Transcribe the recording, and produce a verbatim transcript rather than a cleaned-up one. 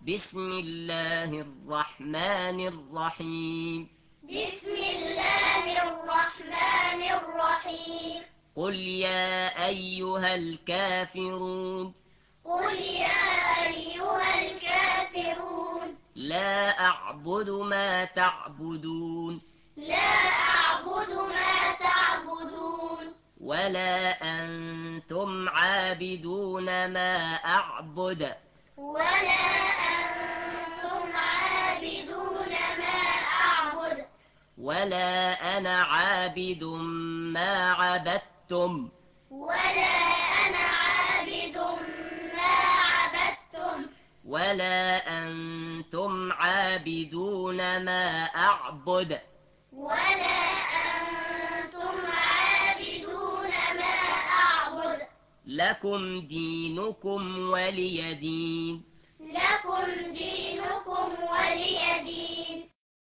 بسم الله الرحمن الرحيم بسم الله الرحمن الرحيم قل يا أيها الكافرون قل يا أيها الكافرون لا أعبد ما تعبدون لا أعبد ما تعبدون ولا أنتم عابدون ما أعبد ولا أنتم عابدون ما أعبد ولا أنا عابد ما عبدتم ولا أنا عابد ما عبدتم ولا أنتم عابدون ما أعبد ولا أنتم عابدون ما أعبد لكم دينكم ولي دين